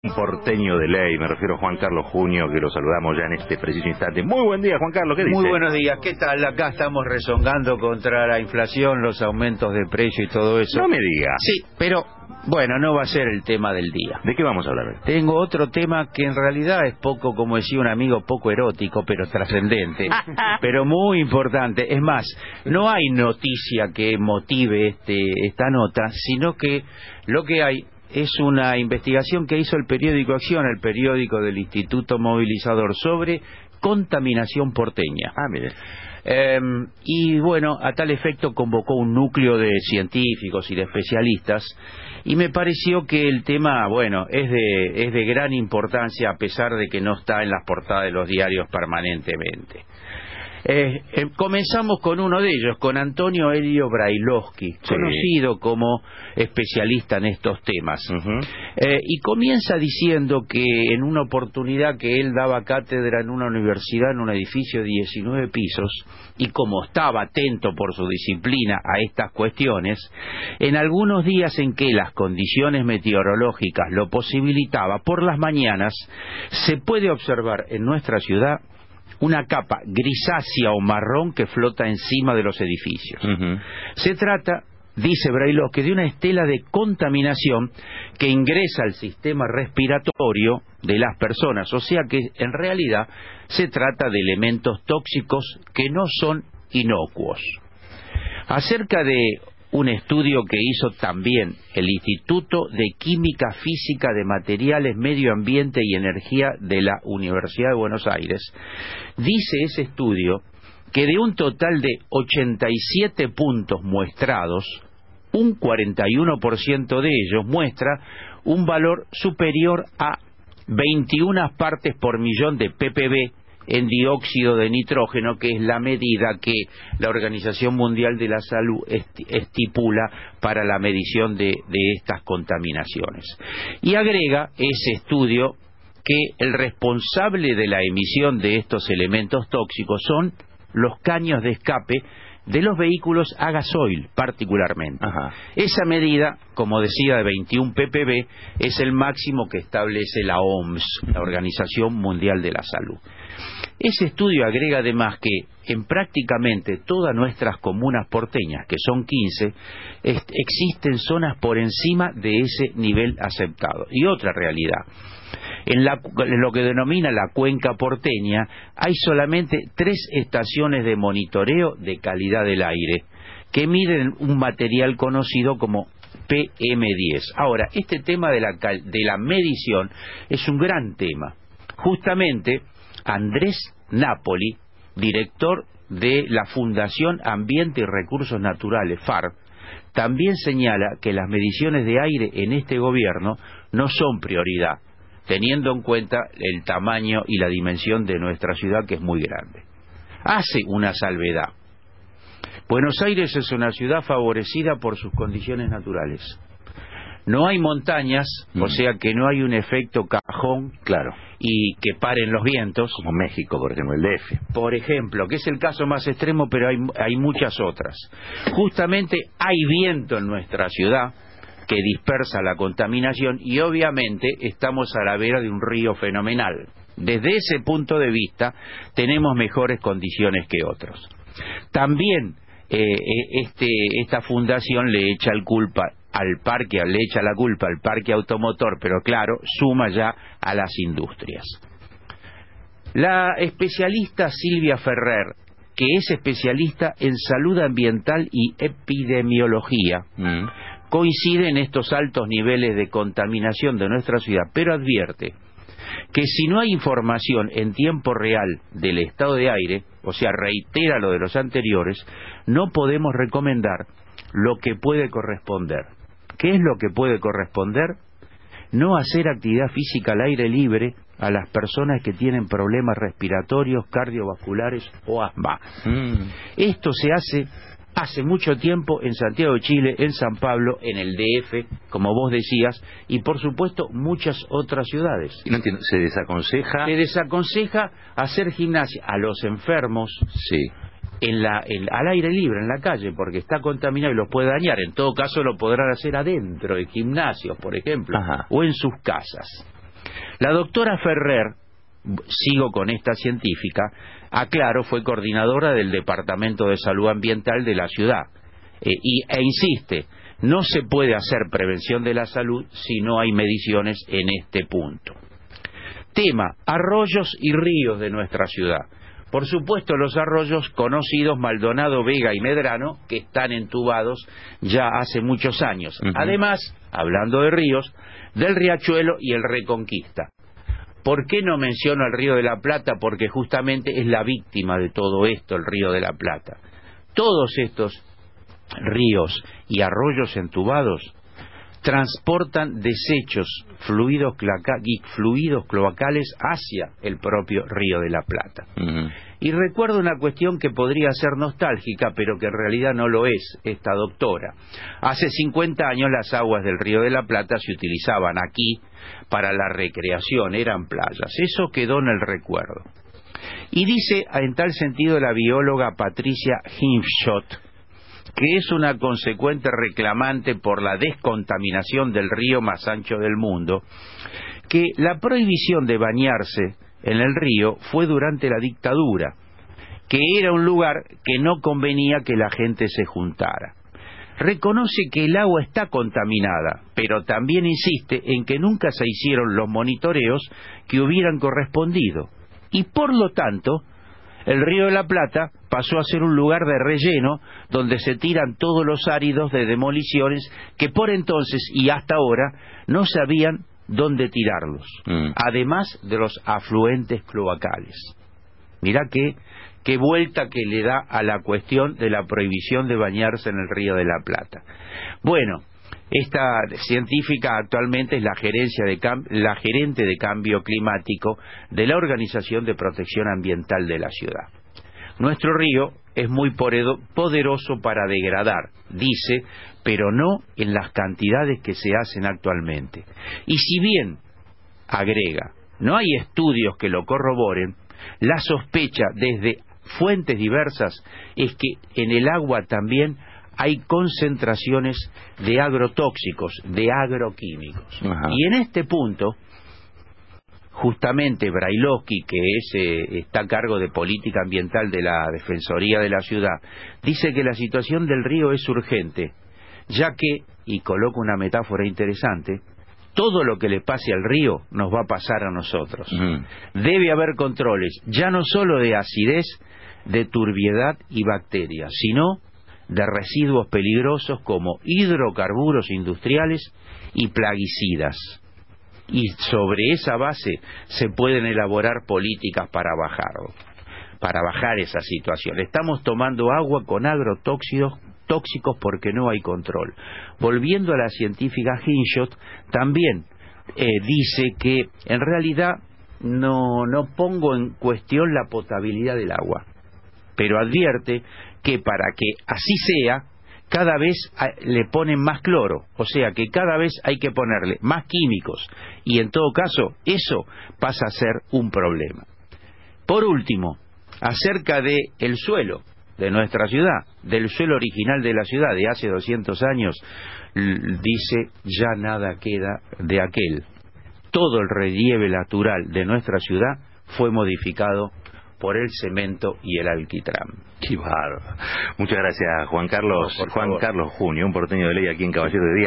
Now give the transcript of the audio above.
Un porteño de ley, me refiero a Juan Carlos Junio, que lo saludamos ya en este preciso instante. Muy buen día, Juan Carlos, ¿qué dice? Muy buenos días, ¿qué tal? Acá estamos rezongando contra la inflación, los aumentos de precio y todo eso. No me diga. Sí, pero bueno, no va a ser el tema del día. ¿De qué vamos a hablar hoy? Tengo otro tema que en realidad es poco, como decía un amigo, poco erótico, pero trascendente, pero muy importante. Es más, no hay noticia que motive esta nota, sino que lo que hay es una investigación que hizo el periódico Acción, el periódico del Instituto Movilizador, sobre contaminación porteña. Ah, mire. Y bueno, a tal efecto convocó un núcleo de científicos y de especialistas, y me pareció que el tema, bueno, es de gran importancia, a pesar de que no está en las portadas de los diarios permanentemente. Comenzamos con uno de ellos, con Antonio Elio Brailovsky, sí, conocido como especialista en estos temas. Y comienza diciendo que en una oportunidad que él daba cátedra en una universidad, en un edificio de 19 pisos, y como estaba atento por su disciplina a estas cuestiones, en algunos días en que las condiciones meteorológicas lo posibilitaba, por las mañanas se puede observar en nuestra ciudad una capa grisácea o marrón que flota encima de los edificios. Se trata, dice Brailovsky, de una estela de contaminación que ingresa al sistema respiratorio de las personas, o sea que en realidad se trata de elementos tóxicos que no son inocuos. Acerca de un estudio que hizo también el Instituto de Química Física de Materiales, Medio Ambiente y Energía de la Universidad de Buenos Aires, dice ese estudio que de un total de 87 puntos muestrados, un 41% de ellos muestra un valor superior a 21 partes por millón de ppb en dióxido de nitrógeno, que es la medida que la Organización Mundial de la Salud estipula para la medición de estas contaminaciones. Y agrega ese estudio que el responsable de la emisión de estos elementos tóxicos son los caños de escape de los vehículos a gasoil, particularmente. Esa medida, como decía, de 21 ppb, es el máximo que establece la OMS, la Organización Mundial de la Salud. Ese estudio agrega además que en prácticamente todas nuestras comunas porteñas, que son 15, existen zonas por encima de ese nivel aceptado. Y otra realidad, en lo que denomina la cuenca porteña, hay solamente 3 estaciones de monitoreo de calidad del aire que miden un material conocido como PM10. Ahora, este tema de la medición es un gran tema. Justamente Andrés Napoli, director de la Fundación Ambiente y Recursos Naturales, FARC, también señala que las mediciones de aire en este gobierno no son prioridad, teniendo en cuenta el tamaño y la dimensión de nuestra ciudad, que es muy grande. Hace una salvedad. Buenos Aires es una ciudad favorecida por sus condiciones naturales. No hay montañas, o sea que no hay un efecto cajón, claro, y que paren los vientos. Como México, por ejemplo, el DF. Por ejemplo, que es el caso más extremo, pero hay muchas otras. Justamente hay viento en nuestra ciudad que dispersa la contaminación, y obviamente estamos a la vera de un río fenomenal. Desde ese punto de vista tenemos mejores condiciones que otros. También esta fundación le echa la culpa al parque automotor, pero claro, suma ya a las industrias. La especialista Silvia Ferrer, que es especialista en salud ambiental y epidemiología, coincide en estos altos niveles de contaminación de nuestra ciudad, pero advierte que si no hay información en tiempo real del estado de aire, o sea, reitera lo de los anteriores, no podemos recomendar lo que puede corresponder. ¿Qué es lo que puede corresponder? No hacer actividad física al aire libre a las personas que tienen problemas respiratorios, cardiovasculares o asma. Esto se hace mucho tiempo en Santiago de Chile, en San Pablo, en el DF, como vos decías, y por supuesto muchas otras ciudades. No entiendo, ¿se desaconseja? Se desaconseja hacer gimnasia a los enfermos, sí, al aire libre, en la calle, porque está contaminado y los puede dañar. En todo caso lo podrán hacer adentro, en gimnasios, por ejemplo, o en sus casas. La doctora Ferrer, sigo con esta científica, aclaro, fue coordinadora del Departamento de Salud Ambiental de la ciudad, e insiste, no se puede hacer prevención de la salud si no hay mediciones en este punto. Tema, arroyos y ríos de nuestra ciudad. Por supuesto, los arroyos conocidos Maldonado, Vega y Medrano, que están entubados ya hace muchos años. Además, hablando de ríos, del Riachuelo y el Reconquista. ¿Por qué no menciono el Río de la Plata? Porque justamente es la víctima de todo esto, el Río de la Plata. Todos estos ríos y arroyos entubados transportan desechos, fluidos cloacales hacia el propio Río de la Plata. Y recuerdo una cuestión que podría ser nostálgica, pero que en realidad no lo es, esta doctora. Hace 50 años las aguas del Río de la Plata se utilizaban aquí para la recreación, eran playas. Eso quedó en el recuerdo. Y dice en tal sentido la bióloga Patricia Himschott, que es una consecuente reclamante por la descontaminación del río más ancho del mundo, que la prohibición de bañarse en el río fue durante la dictadura, que era un lugar que no convenía que la gente se juntara. Reconoce que el agua está contaminada, pero también insiste en que nunca se hicieron los monitoreos que hubieran correspondido, y por lo tanto el Río de la Plata pasó a ser un lugar de relleno donde se tiran todos los áridos de demoliciones que por entonces y hasta ahora no sabían dónde tirarlos, además de los afluentes cloacales. Mirá qué vuelta que le da a la cuestión de la prohibición de bañarse en el Río de la Plata. Bueno, esta científica actualmente es la gerente de cambio climático de la Organización de Protección Ambiental de la ciudad. Nuestro río es muy poderoso para degradar, dice, pero no en las cantidades que se hacen actualmente. Y si bien, agrega, no hay estudios que lo corroboren, la sospecha desde fuentes diversas es que en el agua también hay concentraciones de agrotóxicos, de agroquímicos. Y en este punto, justamente Brailovsky, que está a cargo de política ambiental de la Defensoría de la Ciudad, dice que la situación del río es urgente, ya que, y coloca una metáfora interesante, todo lo que le pase al río nos va a pasar a nosotros. Debe haber controles, ya no solo de acidez, de turbiedad y bacterias, sino de residuos peligrosos como hidrocarburos industriales y plaguicidas. Y sobre esa base se pueden elaborar políticas para bajar esa situación. Estamos tomando agua con agrotóxicos porque no hay control. Volviendo a la científica Himschott, también dice que en realidad no pongo en cuestión la potabilidad del agua, pero advierte que para que así sea, cada vez le ponen más cloro, o sea que cada vez hay que ponerle más químicos, y en todo caso eso pasa a ser un problema. Por último, acerca del suelo de nuestra ciudad, del suelo original de la ciudad de hace 200 años, dice, ya nada queda de aquel. Todo el relieve natural de nuestra ciudad fue modificado por el cemento y el alquitrán. Qué bárbaro. Muchas gracias, Juan Carlos. Juan Carlos Junio, un porteño de ley aquí en Caballero de Día.